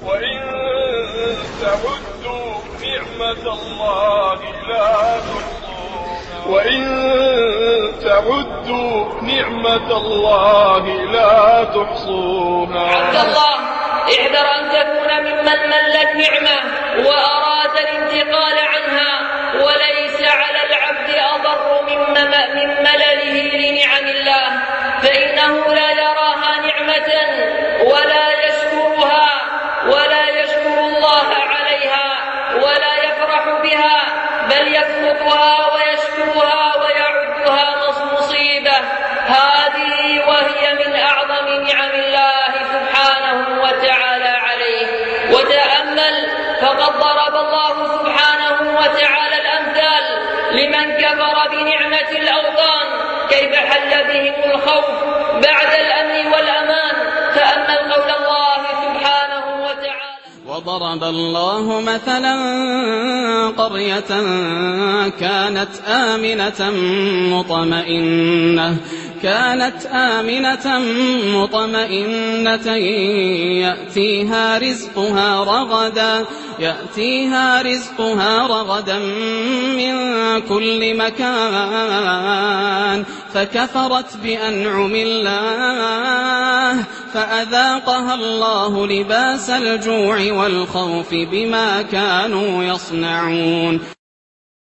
وإن تعدوا نعمة الله لا تحصوها وإن تعدوا نعمة الله لا تحصوها. عبد الله، احذر أن تكون ممن ملت نعمة وأراد الانتقال عنها، وليس على العبد أضر من ملله لنعم الله، فإنه لا يراها نعمة ولا يشكرها ولا يشكر الله عليها ولا يفرح بها، بل يتركها ويشكرها ويعدها مصيبة. هذه وهي من أعظم نعم الله سبحانه وتعالى عليه. وتأمل، فقد ضرب الله سبحانه وتعالى الأمثال لمن كفر بنعمة الأوطان كيف حل بهم الخوف بعد الأمن والأمان. تأمل قول الله سبحانه وتعالى: وضرب الله مثلا قرية كانت آمنة مطمئنة يأتيها رزقها رغدا من كل مكان، فكفرت بأنعم الله فأذاقها الله لباس الجوع والخوف بما كانوا يصنعون.